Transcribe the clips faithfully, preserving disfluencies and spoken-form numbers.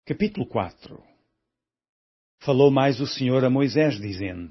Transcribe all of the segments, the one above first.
Capítulo quatro. Falou mais o Senhor a Moisés, dizendo: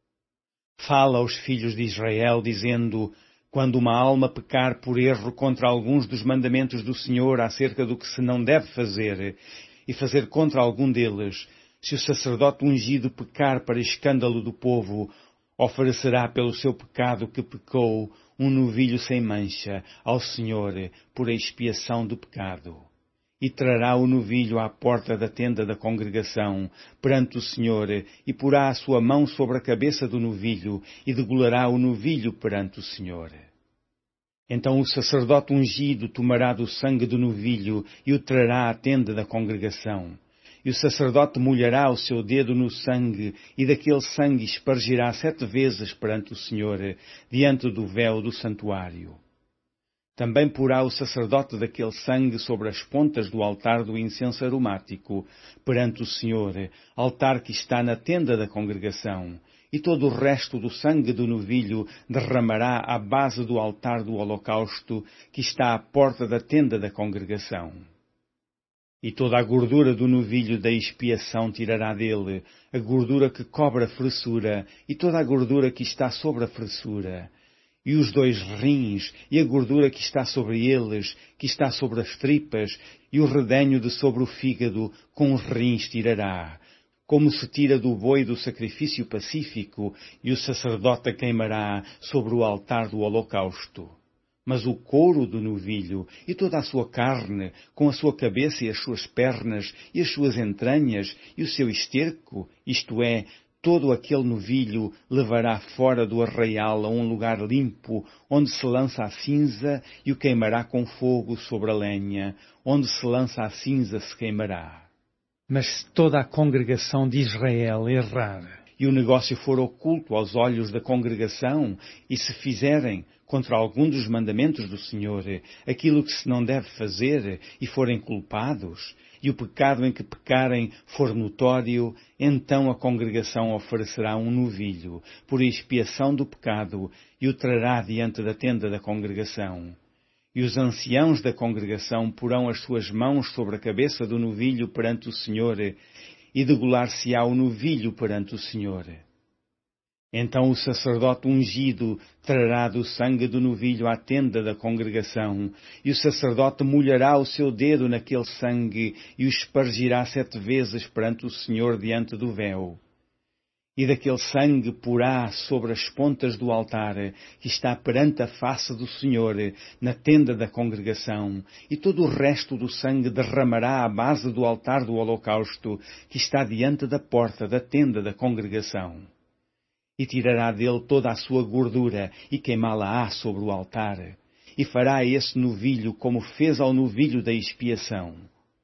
Fala aos filhos de Israel, dizendo: Quando uma alma pecar por erro contra alguns dos mandamentos do Senhor acerca do que se não deve fazer, e fazer contra algum deles, se o sacerdote ungido pecar para escândalo do povo, oferecerá pelo seu pecado que pecou um novilho sem mancha ao Senhor por expiação do pecado. E trará o novilho à porta da tenda da congregação, perante o Senhor, e porá a sua mão sobre a cabeça do novilho, e degolará o novilho perante o Senhor. Então o sacerdote ungido tomará do sangue do novilho, e o trará à tenda da congregação. E o sacerdote molhará o seu dedo no sangue, e daquele sangue espargirá sete vezes perante o Senhor, diante do véu do santuário. Também porá o sacerdote daquele sangue sobre as pontas do altar do incenso aromático, perante o Senhor, altar que está na tenda da congregação, e todo o resto do sangue do novilho derramará à base do altar do holocausto, que está à porta da tenda da congregação. E toda a gordura do novilho da expiação tirará dele, a gordura que cobre a fressura, e toda a gordura que está sobre a fressura, e os dois rins, e a gordura que está sobre eles, que está sobre as tripas, e o redenho de sobre o fígado, com os rins tirará, como se tira do boi do sacrifício pacífico, e o sacerdote a queimará sobre o altar do holocausto. Mas o couro do novilho, e toda a sua carne, com a sua cabeça e as suas pernas, e as suas entranhas, e o seu esterco, isto é, todo aquele novilho, levará fora do arraial a um lugar limpo, onde se lança a cinza, e o queimará com fogo sobre a lenha, onde se lança a cinza se queimará. Mas se toda a congregação de Israel errar, e o negócio for oculto aos olhos da congregação, e se fizerem, contra algum dos mandamentos do Senhor, aquilo que se não deve fazer, e forem culpados, e o pecado em que pecarem for notório, então a congregação oferecerá um novilho, por expiação do pecado, e o trará diante da tenda da congregação. E os anciãos da congregação porão as suas mãos sobre a cabeça do novilho perante o Senhor, e degolar-se-á o novilho perante o Senhor. Então o sacerdote ungido trará do sangue do novilho à tenda da congregação, e o sacerdote molhará o seu dedo naquele sangue, e o espargirá sete vezes perante o Senhor diante do véu. E daquele sangue porá sobre as pontas do altar, que está perante a face do Senhor, na tenda da congregação, e todo o resto do sangue derramará à base do altar do holocausto, que está diante da porta da tenda da congregação. E tirará dele toda a sua gordura, e queimá-la-á sobre o altar, e fará esse novilho como fez ao novilho da expiação.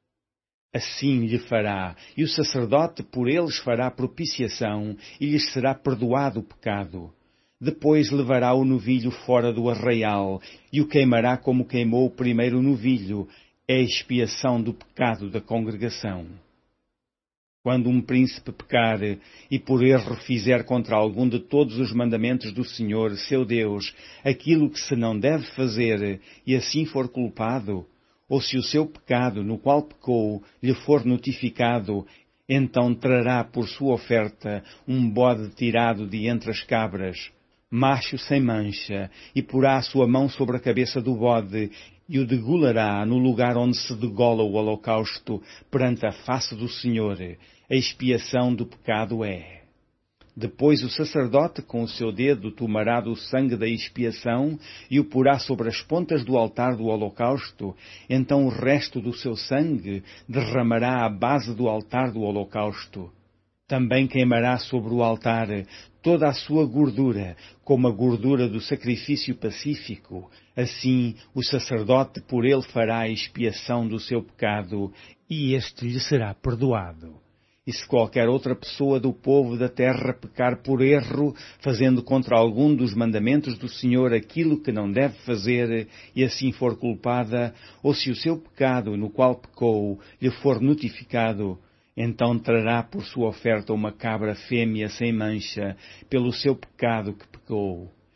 Assim lhe fará, e o sacerdote por eles fará propiciação, e lhes será perdoado o pecado. Depois levará o novilho fora do arraial, e o queimará como queimou o primeiro novilho, é a expiação do pecado da congregação. Quando um príncipe pecar, e por erro fizer contra algum de todos os mandamentos do Senhor, seu Deus, aquilo que se não deve fazer, e assim for culpado, ou se o seu pecado, no qual pecou, lhe for notificado, então trará por sua oferta um bode tirado de entre as cabras, macho sem mancha, e porá a sua mão sobre a cabeça do bode, e o degolará no lugar onde se degola o holocausto, perante a face do Senhor. A expiação do pecado é. Depois o sacerdote com o seu dedo tomará do sangue da expiação e o porá sobre as pontas do altar do holocausto, então o resto do seu sangue derramará à base do altar do holocausto. Também queimará sobre o altar toda a sua gordura, como a gordura do sacrifício pacífico. Assim o sacerdote por ele fará a expiação do seu pecado, e este lhe será perdoado. E se qualquer outra pessoa do povo da terra pecar por erro, fazendo contra algum dos mandamentos do Senhor aquilo que não deve fazer, e assim for culpada, ou se o seu pecado no qual pecou lhe for notificado, então trará por sua oferta uma cabra fêmea sem mancha, pelo seu pecado que pecou.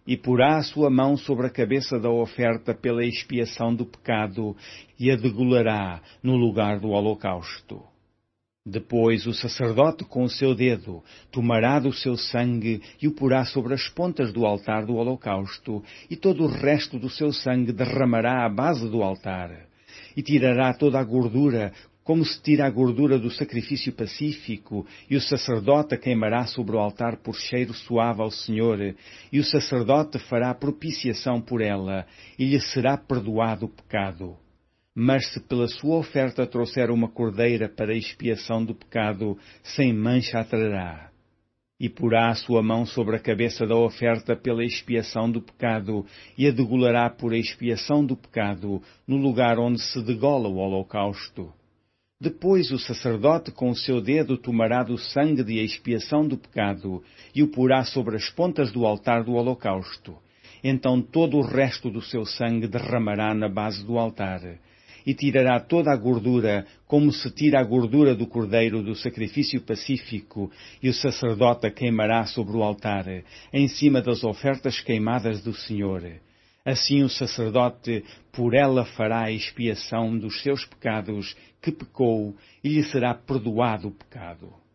e porá a sua mão sobre a cabeça da oferta pela expiação do pecado, e a degolará no lugar do holocausto. Depois o sacerdote com o seu dedo tomará do seu sangue e o porá sobre as pontas do altar do holocausto, e todo o resto do seu sangue derramará à base do altar, e tirará toda a gordura, como se tira a gordura do sacrifício pacífico, e o sacerdote a queimará sobre o altar por cheiro suave ao Senhor, e o sacerdote fará propiciação por ela, e lhe será perdoado o pecado. Mas se pela sua oferta trouxer uma cordeira para a expiação do pecado, sem mancha a trará. E porá a sua mão sobre a cabeça da oferta pela expiação do pecado, e a degolará por a expiação do pecado, no lugar onde se degola o holocausto. Depois o sacerdote com o seu dedo tomará do sangue de expiação do pecado, e o porá sobre as pontas do altar do holocausto. Então todo o resto do seu sangue derramará na base do altar, e tirará toda a gordura, como se tira a gordura do cordeiro do sacrifício pacífico, e o sacerdote a queimará sobre o altar, em cima das ofertas queimadas do Senhor. Assim o sacerdote por ela fará a expiação dos seus pecados que pecou, e lhe será perdoado o pecado.